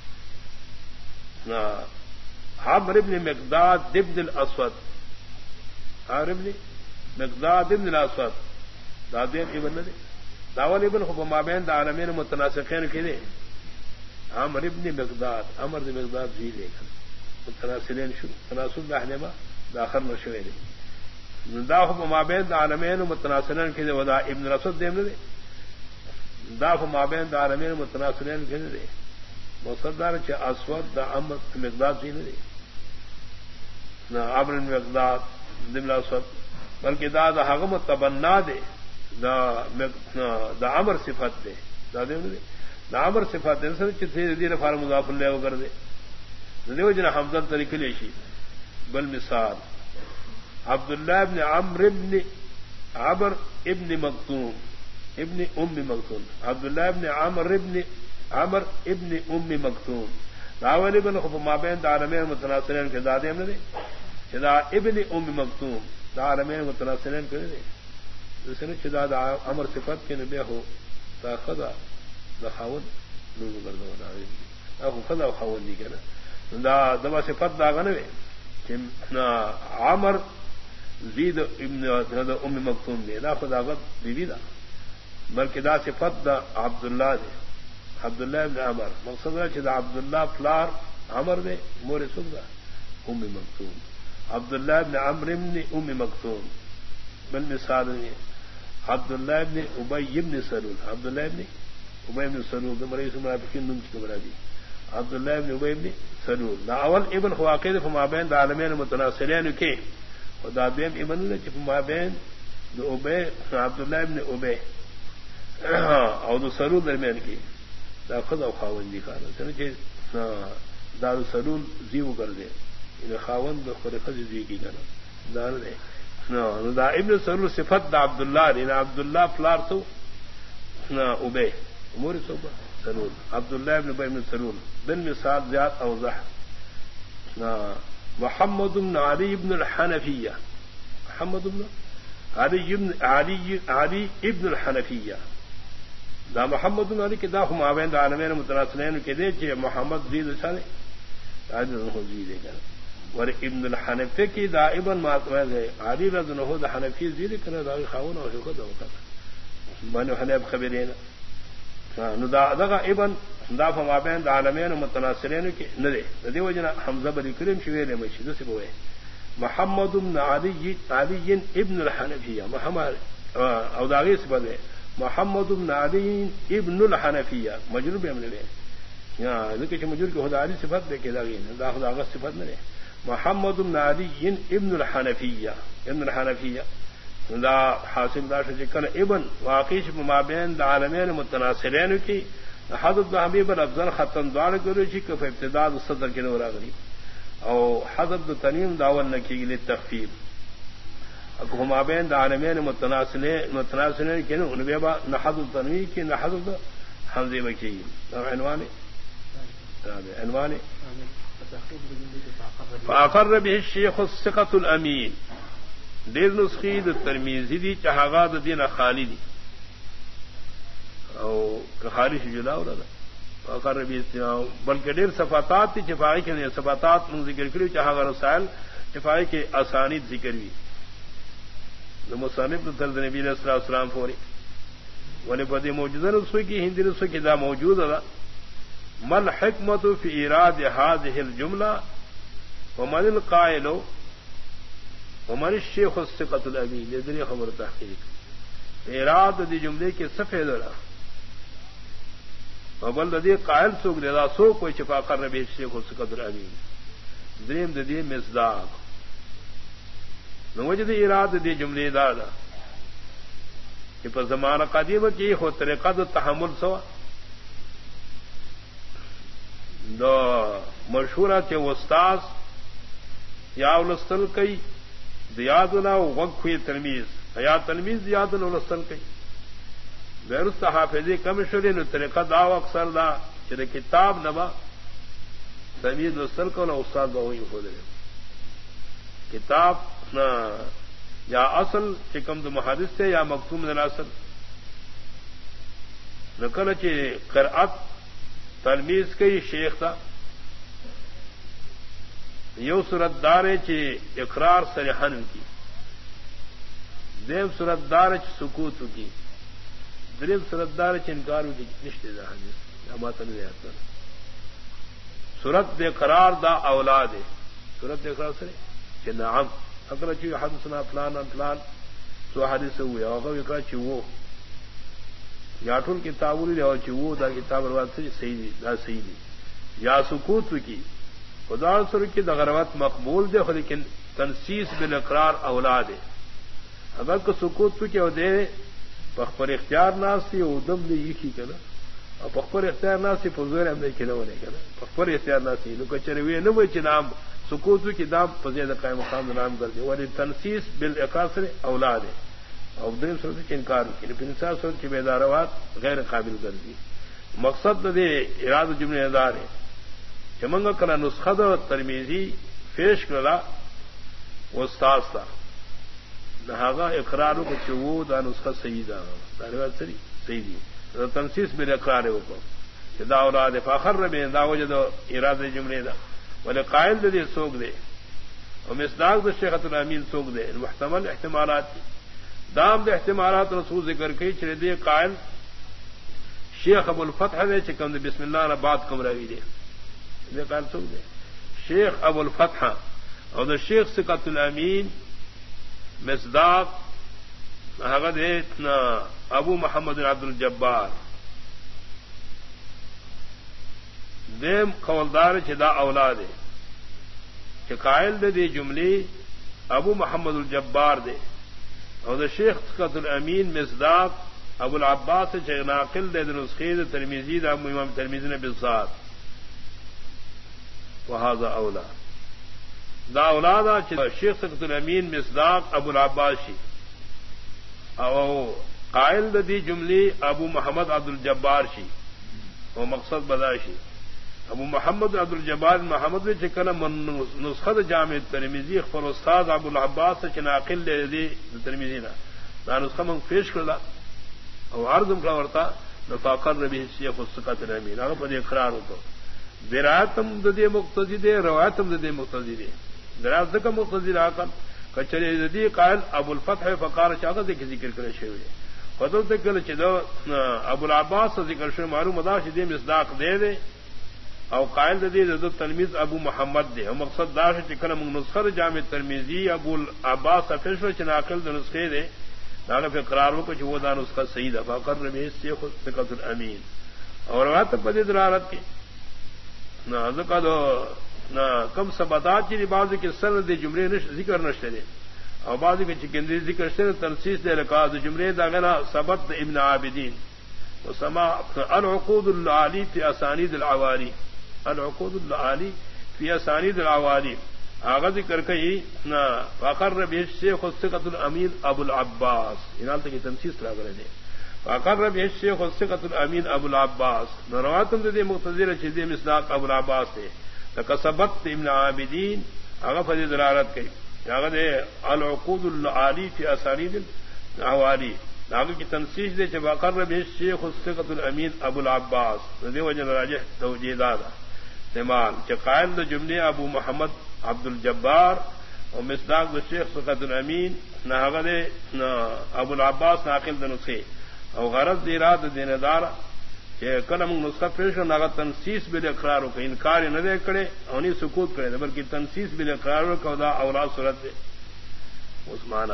نا عمر ابن مقداد ابن الاسود عمر ابن مقداد ابن الاسود دا دین ابن دے داول ابن خب ما بین دا عالمین متناسقین کی دے عمر ابن مقداد عمر ابن مقداد بھی دے متناسلین شو تناسل دا حنما دا آخر نشوئے دے داف مابین دا عالمین متناسلین کی دے ودا ابن رسول دے دے داف مابین دا عالمین متناسلین کی دے مصدر چ اسود دا عمر مقداد دی دے نہ عمر مقداد دم اسود بلکہ دا دا حکم تبنا دے دا دا عمر صفت دے دا دے دے دا عمر صفت دے سر چ دی رفع مضاف له کر دے دیو جن حمزہ طریقے لیشی بل مثال عبداللہ ابن عمرو ابن عمر ابن مکتوم ابن ام مکتوم عبداللہ ابن عمر ابن عمر ابن ام مکتوم راول ابن خب مابین دا عالمین متناسلین کے دادے ہم نے چدا ابن ام مکتوم دا عالمین متناسلین کے دے دوسرے چدا دا عمر صفت کے نبی ہو تا خدا دا خاون نور گردو دا اخو خدا و خاون دی کنا دا دوا صفت دا غنوے کہ عمر زید ابن ام مکتوم دے دا خدا غد بیوی دا بلکہ دا صفت دا عبداللہ دے عبداللہ ابن عمر مقصد ہے کہ دا عبداللہ فلار عمر دے مور سب دا ام مکتوم عبداللہ ابن عمر ابن ام مکتوم بل مثال ہے عبداللہ ابن ابی ابن سلول عبداللہ ابن ابی ابن سلول دا مرئیس منافقین نم چکا برا دی عبداللہ ابن ابی ابن سلول دا اول ابن خواقید فمابین دا عالمین متناسلین کے دا دیم ابن نے چپ مابین دا ابی عبداللہ ابن ابی او دا سلول درمیان کی دا خود او خاون دی کانا سنچے دا دا سلول زیو کر دے ان خاون دا خود خود زیو کی کانا دا دے دا ابن سلول صفت دا عبداللہ دی عبداللہ فلار تو ابی امور صوبہ سلول عبداللہ ابن ابی ابن سلول بن مثال زیاد اوضح محمد بن علی ابن الحنفیہ محمد بن علی ابن علی علی ابن الحنفیہ دا محمد بن علی کے دا ہم آبین دا عالمین متناسلین کے دے چھے محمد زید سانے علی رضو زید ہے ور ابن الحنفیہ کی دا ابن ماتوید ہے علی رضو دا حنفی زید کنا دا خاون و شکر دا وقت بانو حنیب خبرین نو دا دا ابن دا فما بین دا عالمین متناسلین کے ندے ندے وجنا حمزہ بلی کریم شویر مشید سے بوئے محمد بن علی علی ابن الحنفیہ محمد او داغی سے بدے محمد بن علی ابن الحنفیہ مجرور بھی ہم نے لے یہاں ذکر مجرور کے خدا علی صفت دے کے داغی دا خدا غص صفت نہ لے محمد بن علی ابن الحنفیہ ابن الحنفیہ دا حاصل دا شکل ابن واقعی ما بین دا عالمین متناسلین کی حضرت حبیب الافضل ختم دوار کرو چی کہ ابتداء صدر کے نورا غریب او حضرت تنیم داول نکی گلی تخفیب اکو ما بین دا عالمین متناسلین متناسلین کی نو نبیبا نہ حضرت تنوی کی نہ حضرت حمزی مکی عنوانی عنوانی فاقر به الشیخ الثقة الامین دیر نسخی دا ترمیزی دی چہاغا دا دین خالی دی او خالی سے جدا ہو رہا تھا فاقر به بلکہ دیر صفاتات تھی چفائی کے صفاتات من ذکر کری چہاغا رسائل چفائی کے اسانید ذکر بھی مصنف ترد نبی علیہ الصلوۃ والسلام فوری ولی پدی موجودہ نسخے کی ہندی نسخے کی دا موجود ہے مل حکمت فی ایراد هذه الجملہ ومن القائل ومن الشیخ الثقة الامین یہ ذریعہ خبر تحقیق ایراد دی جملے کے صفحے ذرا بل ددی قائل سوک رضا سو کوئی چپا کر ربی شیخ القدر امین دریم ددی مصداق نوجد اراد دی جملے دادا کہ پر زمانہ قدیم کی ہو طریقہ دو تحمل سوا دو مشہورہ کے استاذ یا الستل کئی دیاد نہ وقف ہوئی تلمیز یا تلمیز دیاد الستل کئی بیرست حافظی کمشری نو طریقہ دا اکثر دا چلے کتاب نبا تلمیز الستل کو نہ استاد بہوئی ہو دے کتاب نہ یا اصل چکم دو محادث سے یا مکتوم نہ اصل نقل چ قرأت تلمیز کئی شیخ تھا یو صورت دار چ اقرار سرحن کی دیو صورت دار چ سکوت کی دریم صورت دار چ انکار کی نشتے دا حدیث ماتن دے اثر صورت دے قرار دا اولاد ہے صورت دے قرار سرے چ نعم اگر چ حدثنا فلان فلان سو حدیث ہوئے او اقرار چ وہ یا ٹول کتاب لی اور چ وہ دا کتاب روایت سے صحیح دا صحیح دی یا سکوت کی خدا سر کی دغروت مقبول دے لیکن تنسیس بالاقرار اولاد ہے اگر کو سکوت کیا دے پخبر اختیار ناسی ادم نے یہ کی کہنا اور پخبر اختیار ناسی فضور ہم نے کھلا ہونے کہنا پخبر اختیار ناسی لو کچروے نہ وہ نام سکوت کی دام فضیل قائم مقام نام کر دے ولی تنسیس بالاقرار اولاد ہے اور دین سوچ کے انکار کی انسان سوچ کی بیداروات غیر قابل کر دی مقصد دے اراد جملے دار ہے چمنگ کلا نسخہ دا ترمیزی پیش کلا استاذ تھا نہاگا اقراروں کو چو دا نسخہ صحیح دا داروات سری صحیح دی تنسیس میرے اقرار ہے وہ دا اولاد فاخر ربے دا وجہ دا اراد جملے دا ولی قائل دے سوک دے اور مصداق دا شیخ الامین سوک دے محتمل احتمالات کی دام دے احتمالات رسول ذکر کی چلے دے قائل شیخ ابو الفتح دے چکم دے بسم اللہ نے بات کم روی دے دے قائل سوک دے شیخ ابو الفتح اور دا شیخ ثقت الامین مصداق حقد اتنا ابو محمد عبد الجبار دیم قولدار چدا اولاد ہے کہ قائل دے دی جملی ابو محمد الجبار دے اور دا شیخ ثقت الامین مصداق ابو العباس ناقل دے نسخے ترمیزی دا امام ترمیزی نے بالذات وہذا اولا دا اولادا شیخ ثقت الامین مصداق ابو العباسی او قائل دا دی جملی ابو محمد عبد الجبار شی وہ مقصد بداشی ابو محمد عبد الجبار محمد نے چکن نسخہ جامع ترمیزی اخبر استاد ابو العباس چناقل دے دی ترمیزی نا دا نسخہ من پیش کردا او عرضم کا ورتا نفاقر ربی شیخ ثقت الامین اگر پر اقرار ہو تو درایتم ددی مقتضی دے روایتم ددی مقتضی دے درایت کا مقتضی راکن کچری ددی قائل ابو الفتح فقار چاہتا دے کسی ذکر کرے شوی فضل تک چدو ابو العباس ذکر شوی معلوم ادا شدی مصداق دے دے او قائل ددی دد تلمیذ ابو محمد دے او مقصد داش چکن من نسخہ جامع ترمذی ابو العباس فشل چناقل د نسخے دے داغه په قرار وکړو چې و دا نسخه صحیح ده فقر ربی شیخ ثقت الامین اور روایت په دې دلالت کې نہ ذکر نہ کم ثباتات کی بعض کے سند دے جملے نش ذکر نشتے دے اور بعض کے چکندری ذکر سے تنسیس دے رکاز جملے داغنا ثبت ابن عابدین وسما العقود العالی فی اسانید العوالی العقود العالی فی اسانید العوالی آغاز ذکر کئی نہ فقر ربی شیخ ثقت الامین ابو العباس انال تک تنسیس لا کرے دے فقر ربی شیخ ثقت الامین ابو العباس رواتم دے مقتضی چیزیں مصداق ابو العباس دے تکسبت ابن عابدین اگر فضی دلالت کی اگر دے العقود العالی فی اسانید العوالی اگر کی تنسیج دے جب فقر ربی شیخ ثقت الامین ابو العباس دے وجہ راجح توجیدادا استعمال کہ قائل دو جملے ابو محمد عبد الجبار اور مصداق دو شیخ ثقت الامین نہ اگر دے ابو العباس ناقل دو نسخے اور غرض دیرات دین دارا کہ کلم نسخہ پیش نہ تنسیس بل اقرار کو انکار نہ دے کرے اور نہیں سکوت کرے بلکہ تنسیس بل اقرار کو دا اولاد صورت دے عثمانہ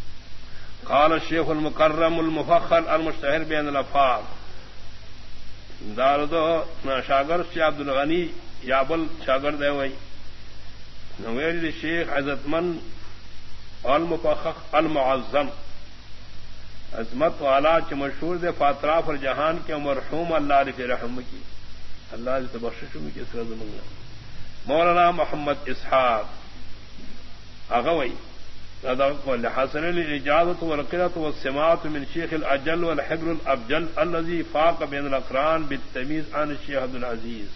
قال الشيخ المكرم المفخر المشتهر بين الافاق دار دو شاگر سے عبد الغنی یابل شاگر دے وئی نویل شیخ عزت من المفخخ المعظم عظمت والا چ مشہور دے فاطراف اور جہان کے مرحوم اللہ علیہ رحم کی اللہ علیہ بخشش میں کس رض منگا مولانا محمد اسحاق اغوئی حسن الاجازت والقرۃ والسماعت من شیخ الاجل والحبر الابجل الذي فاق بين الاقران بالتمیز عن الشیخ عبد العزیز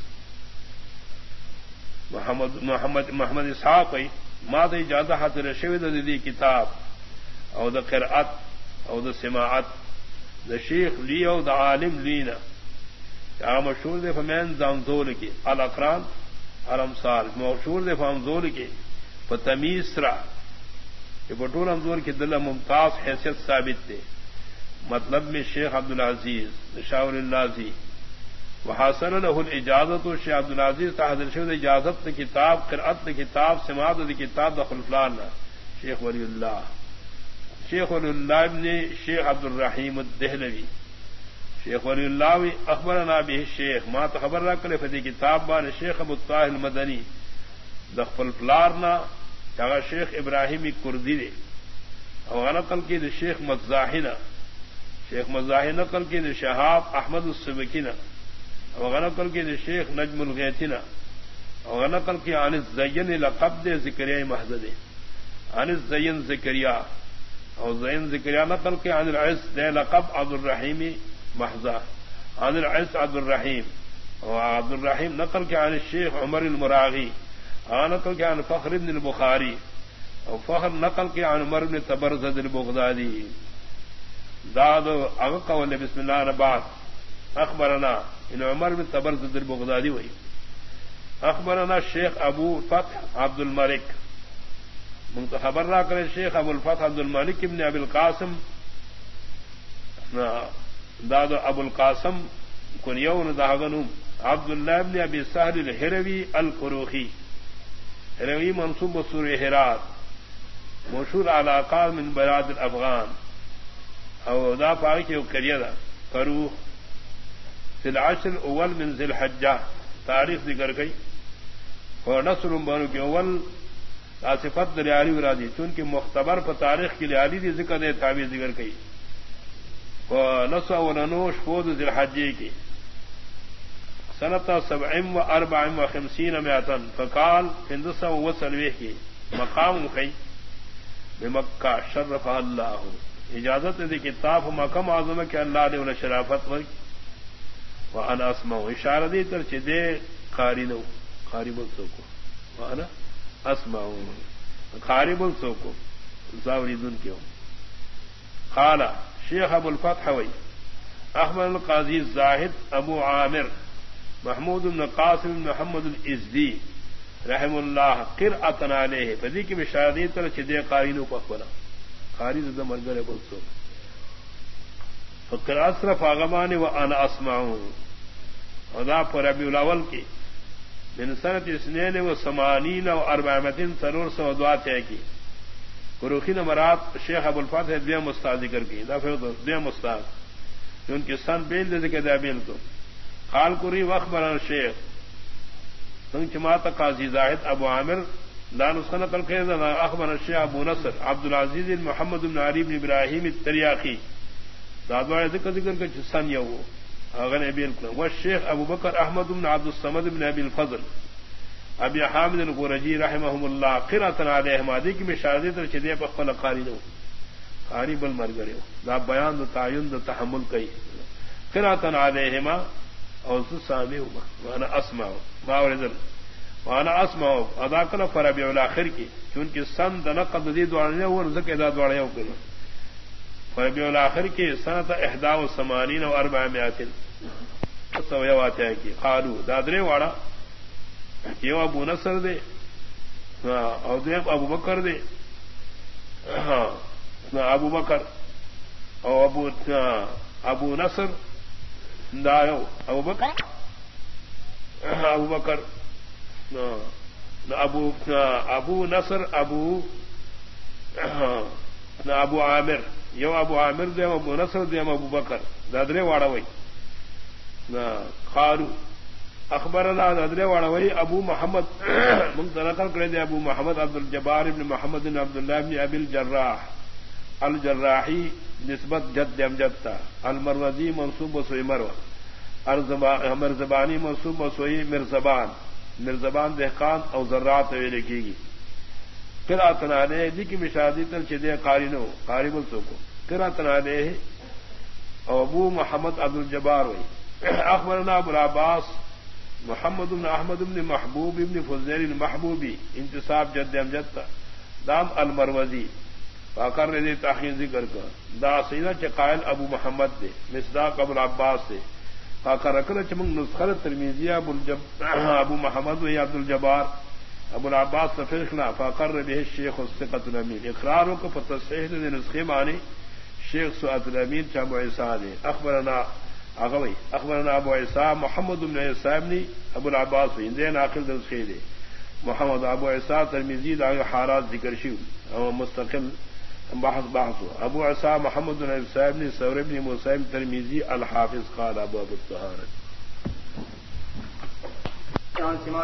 محمد محمد محمد اسحاق ما د اجازت حاصل شوی د دی کتاب او د قرات او د سماعت د شیخ لی او د عالم لینا کیا مشہور دے فمین زامزول کی الاقران الامثال مشہور دے فامزول کی فتمیز را کہ بطول امزول کی دل ممتاز حیثیت ثابت دے مطلب میں شیخ عبد العزیز شاور النازی وحاصل له الاجازت شیخ عبد العزیز تحضر شد اجازت کتاب قرأت کتاب سماعت کتاب دخل فلان شیخ ولی اللہ شیخ ولی اللہ ابن شیخ عبد الرحیم الدہلوی شیخ ولی اللہ اخبرنا به الشیخ ما خبر رکھلے فدی کتاب بان شیخ ابو الطاہر المدنی دخل فلارنا چاگا شیخ ابراہیمی کردی دے او نقل کی دے شیخ مزاحنا شیخ مزاحی نقل کی دے شہاب احمد السبکینا او نقل کی دے شیخ نجم الغیتنا او نقل کی عن الزین لقب دے ذکریہ محض دے عن الزین ذکریہ او زین ذکریہ نقل کی عن العز دے لقب عبد الرحیمی محضہ عن العز عبد الرحیم او عبد الرحیم نقل کی عن الشیخ عمر المراغی نقل کے عن فخر ابن البخاری اور فخر نقل کے عن عمر ابن تبرزد البغدادی داد اغقول بسم اللہ نبات اخبرنا ان عمر ابن تبرزد البغدادی وہی اخبرنا شیخ ابو فتح عبد الملک خبر نہ کرے شیخ ابو الفتح عبد الملک ابن ابی القاسم داد ابو القاسم کنیون داغنم عبد اللہ ابن ابی سہل الحروی الفروخی روی منصوب بسور ہرات مشہور علاقہ من بلاد الافغان او دا پاکی کی کریدا فروخ فی العشر الاول من ذی الحجہ تاریخ ذکر گئی اور نصر بنو کے اول صفت دریالی ورادی چونکہ مختبر پر تاریخ کی لیالی دی ذکر دے تابع ذکر گئی اور نصر ونوش فود ذی الحجہ کی سنتا سبعم و اربعم و خمسین میاتن فقال ہندسا و سلوے کی مقام خی بمکہ شرف اللہ اجازت دی کتاب مقام اعظم کہ اللہ نے انہیں شرافت وی وانا اسمع اشارہ دی تر چدے قاری نو قاری بول سوکو وانا اسمع قاری بول سوکو زاوری دن کیوں قال شیخ ابو الفتح وی احمد القاضی زاہد ابو عامر محمود بن قاسم محمد الازدی رحم اللہ قرأتن علیہ فدی کی بشارتی تر چدے قارینو پخبلا قاری زدہ مرگر بلسو فقرات صرف آغمانی و انا اسمعون ودا پر ربیع الاول کی من سنت اسنین و سمانین و اربعمتین سرور سو دعات ہے کی قروخین مرات شیخ ابو الفتح دویا مستاد ذکر کی دا پھر دویا مستاد ان کی سن بیل دے ذکر دا بیل کو قال قری واخبرنا الشيخ سنگ جماعت قاضی زاہد ابو عامر لا نسخن قال كذا اخبرنا الشيخ ابو نصر عبد العزيز محمد بن علي بن ابراهيم الترياقي دادوا ذکر ذکر کے سن یو اغن ابی الکلام والشيخ ابو بکر احمد بن عبد الصمد بن ابي الفضل ابي حامد الغرجي رحمهم الله قرأت عليهم هذه کی مشاهدت تر چدی په خپل قاری نو قاری بل مرګریو دا بیان د تعین د تحمل کوي قرأت عليهما اور سامع وانا اسمع باورزل وانا اسمع ادا کر پر ربیع الاخر کی چونکہ سن دنقد دی دوڑنے اور ذکر ادا دوڑے ہو گئے ربیع الاخر کی سنت احدى وثمانين و اربعمائة سو یوات ہے کہ قالو دادرے واڑا یہ ابو نصر دے اور دیب ابو بکر دے ابو بکر اور ابو ابو نصر دایو ابو بکر ابو بکر ابو ابو نصر ابو ابو عامر یو ابو عامر دے ابو نصر دے ابو بکر دادرے واڑا وئی خارو اخبرنا ادرے والا وہی ابو محمد منتقل کرے دے ابو محمد عبد الجبار ابن محمد بن عبد الله بن ابي الجراح الجراحی نسبت جد امجد تھا المروزی منصوب و سوئی مروہ مرزبانی منصوب و سوئی مرزبان مرزبان دہقان او ذرات وی لکھی گی پھر اتنانے دی کی مشادی تل چدے قارنو قارب السوکو پھر اتنانے ابو محمد عبد الجبار وی اخبرنا ابو العباس محمد بن احمد بن محبوب ابن فضیل المحبوبی انتصاب جد امجد تھا دام المروزی فاقر نے تاخیر ذکر کر دا سیدہ چقائل ابو محمد دے مصداق ابو العباس دے فاقر رکن چمنگ نسخر ترمیزیہ ابو محمد و عبد الجبار ابو العباس تفیخنا فاقر به الشیخ الثقۃ الامین اقراروں کو فتصحیح نے نسخے معنی شیخ سعد الامین چابو عیسیٰ نے اخبرنا اغوی اخبرنا ابو عیسیٰ محمد بن عیسیٰ ابن ابو العباس اندین آخر نسخے دے محمد ابو عیسیٰ ترمیزی دا حالات ذکر شیو مستقل بحث بحث ابو عیسیٰ محمد بن عیسیٰ ابن ثور ابن موسیٰ ترمیزی الحافظ قال ابو ابو الطہارت